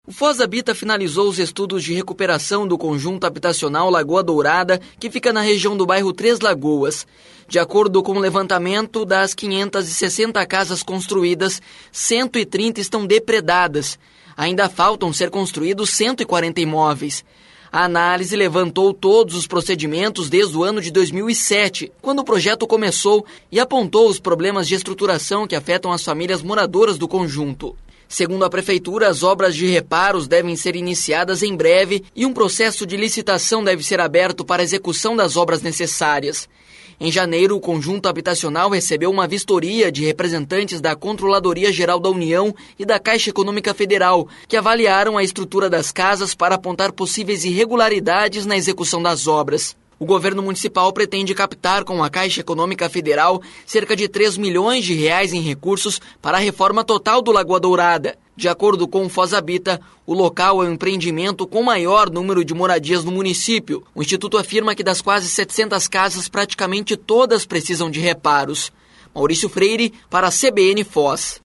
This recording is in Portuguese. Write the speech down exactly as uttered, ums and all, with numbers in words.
O Foz Habita finalizou os estudos de recuperação do conjunto habitacional Lagoa Dourada, que fica na região do bairro Três Lagoas. De acordo com o levantamento, das quinhentas e sessenta casas construídas, cento e trinta estão depredadas. Ainda faltam ser construídos cento e quarenta imóveis. A análise levantou todos os procedimentos desde o ano de dois mil e sete, quando o projeto começou, e apontou os problemas de estruturação que afetam as famílias moradoras do conjunto. Segundo a Prefeitura, as obras de reparos devem ser iniciadas em breve e um processo de licitação deve ser aberto para a execução das obras necessárias. Em janeiro, o conjunto habitacional recebeu uma vistoria de representantes da Controladoria Geral da União e da Caixa Econômica Federal, que avaliaram a estrutura das casas para apontar possíveis irregularidades na execução das obras. O governo municipal pretende captar com a Caixa Econômica Federal cerca de três milhões de reais em recursos para a reforma total do Lagoa Dourada. De acordo com o Foz Habita, o local é um empreendimento com maior número de moradias no município. O Instituto afirma que das quase setecentas casas, praticamente todas precisam de reparos. Maurício Freire, para a C B N Foz.